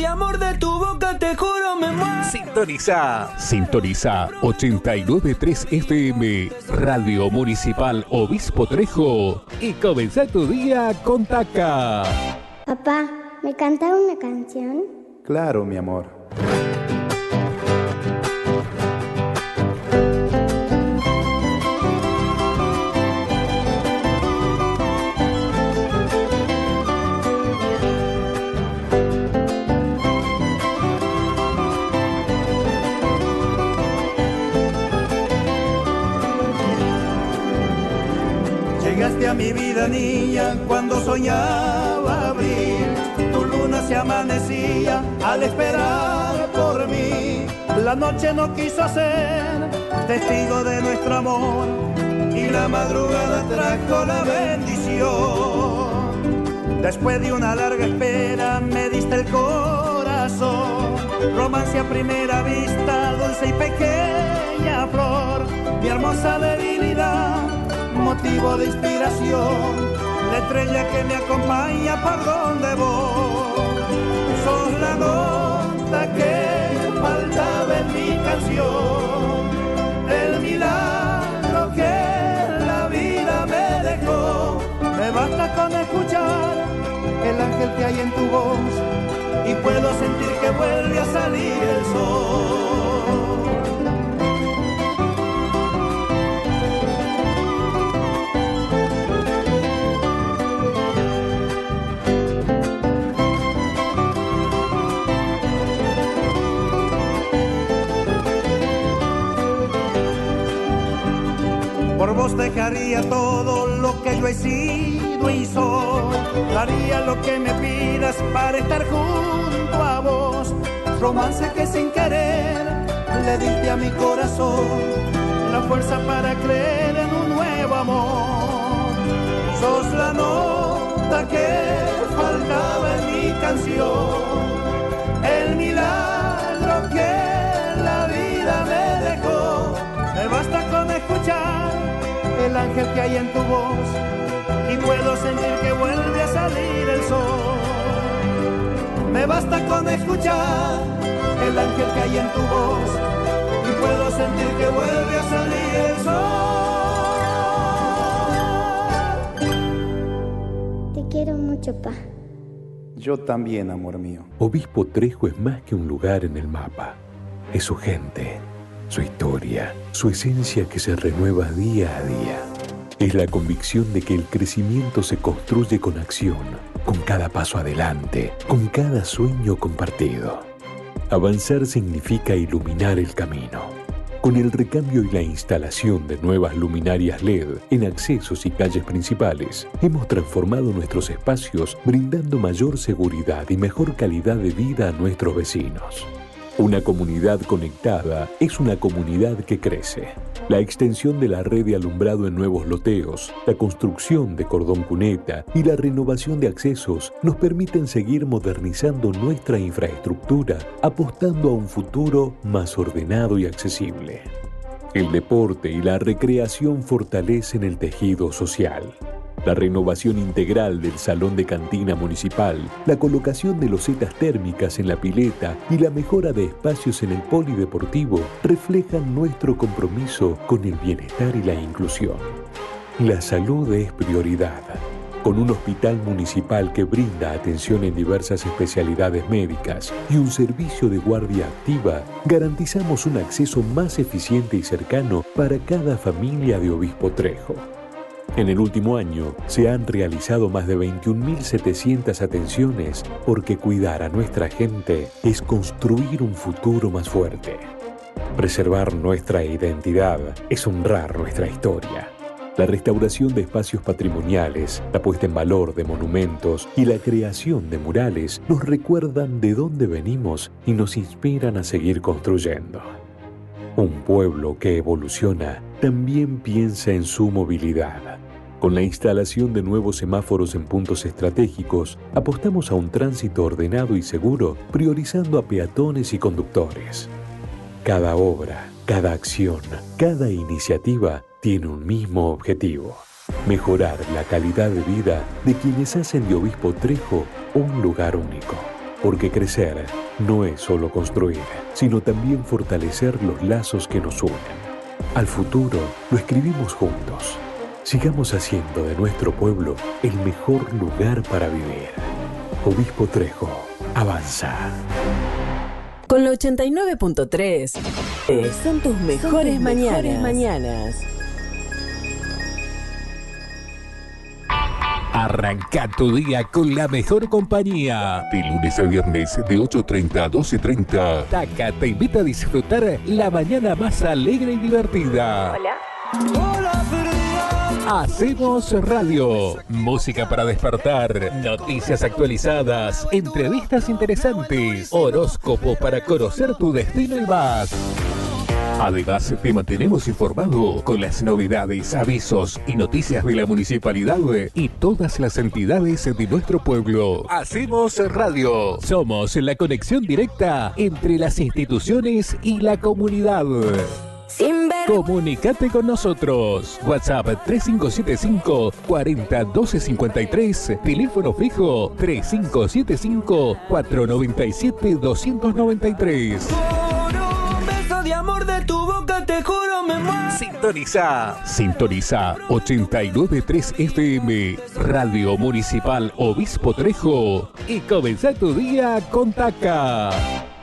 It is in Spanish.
amor de tu boca, te juro me muero. Sintoniza 89.3 FM, Radio Municipal Obispo Trejo, y comenzá tu día con Taca. Papá, ¿me canta una canción? Claro, mi amor. Llegaste a mi vida, niña, cuando soñaba abrir. Tu luna se amanecía al esperar por mí. La noche no quiso ser testigo de nuestro amor y la madrugada trajo la bendición. Después de una larga espera me diste el corazón. Romance a primera vista, dulce y pequeña flor. Mi hermosa debilidad, motivo de inspiración, la estrella que me acompaña por donde voy. Sos la nota que faltaba en mi canción, el milagro que la vida me dejó. Me basta con escuchar el ángel que hay en tu voz y puedo sentir que vuelve a salir el sol. Por vos dejaría todo lo que yo he sido y soy. Daría lo que me pidas para estar junto a vos. Romance que sin querer le diste a mi corazón la fuerza para creer en un nuevo amor. Sos la nota que faltaba en mi canción, el milagro que la vida me dejó. Me basta con escuchar el ángel que hay en tu voz y puedo sentir que vuelve a salir el sol. Me basta con escuchar el ángel que hay en tu voz y puedo sentir que vuelve a salir el sol. Te quiero mucho, pa. Yo también, amor mío. Obispo Trejo es más que un lugar en el mapa. Es su gente, su historia, su esencia que se renueva día a día. Es la convicción de que el crecimiento se construye con acción, con cada paso adelante, con cada sueño compartido. Avanzar significa iluminar el camino. Con el recambio y la instalación de nuevas luminarias LED en accesos y calles principales, hemos transformado nuestros espacios brindando mayor seguridad y mejor calidad de vida a nuestros vecinos. Una comunidad conectada es una comunidad que crece. La extensión de la red de alumbrado en nuevos loteos, la construcción de cordón cuneta y la renovación de accesos nos permiten seguir modernizando nuestra infraestructura, apostando a un futuro más ordenado y accesible. El deporte y la recreación fortalecen el tejido social. La renovación integral del salón de cantina municipal, la colocación de losetas térmicas en la pileta y la mejora de espacios en el polideportivo reflejan nuestro compromiso con el bienestar y la inclusión. La salud es prioridad. Con un hospital municipal que brinda atención en diversas especialidades médicas y un servicio de guardia activa, garantizamos un acceso más eficiente y cercano para cada familia de Obispo Trejo. En el último año se han realizado más de 21.700 atenciones porque cuidar a nuestra gente es construir un futuro más fuerte. Preservar nuestra identidad es honrar nuestra historia. La restauración de espacios patrimoniales, la puesta en valor de monumentos y la creación de murales nos recuerdan de dónde venimos y nos inspiran a seguir construyendo. Un pueblo que evoluciona también piensa en su movilidad. Con la instalación de nuevos semáforos en puntos estratégicos, apostamos a un tránsito ordenado y seguro, priorizando a peatones y conductores. Cada obra, cada acción, cada iniciativa tiene un mismo objetivo: mejorar la calidad de vida de quienes hacen de Obispo Trejo un lugar único. Porque crecer no es solo construir, sino también fortalecer los lazos que nos unen. Al futuro lo escribimos juntos. Sigamos haciendo de nuestro pueblo el mejor lugar para vivir. Obispo Trejo, avanza. Con la 89.3 son tus mejores mañanas. Arranca tu día con la mejor compañía. De lunes a viernes de 8:30 a 12:30. Taca te invita a disfrutar la mañana más alegre y divertida. Hola, fría. Hacemos radio. Música para despertar. Noticias actualizadas. Entrevistas interesantes. Horóscopo para conocer tu destino y más. Además, te mantenemos informado con las novedades, avisos y noticias de la municipalidad y todas las entidades de nuestro pueblo. Hacemos radio. Somos la conexión directa entre las instituciones y la comunidad. Comunicate con nosotros. WhatsApp 3575 40 12 53. Teléfono fijo 3575 497 293. De amor de tu boca, te juro, me muero. Sintoniza 89.3 FM, Radio Municipal Obispo Trejo, y comenzá tu día con Taca.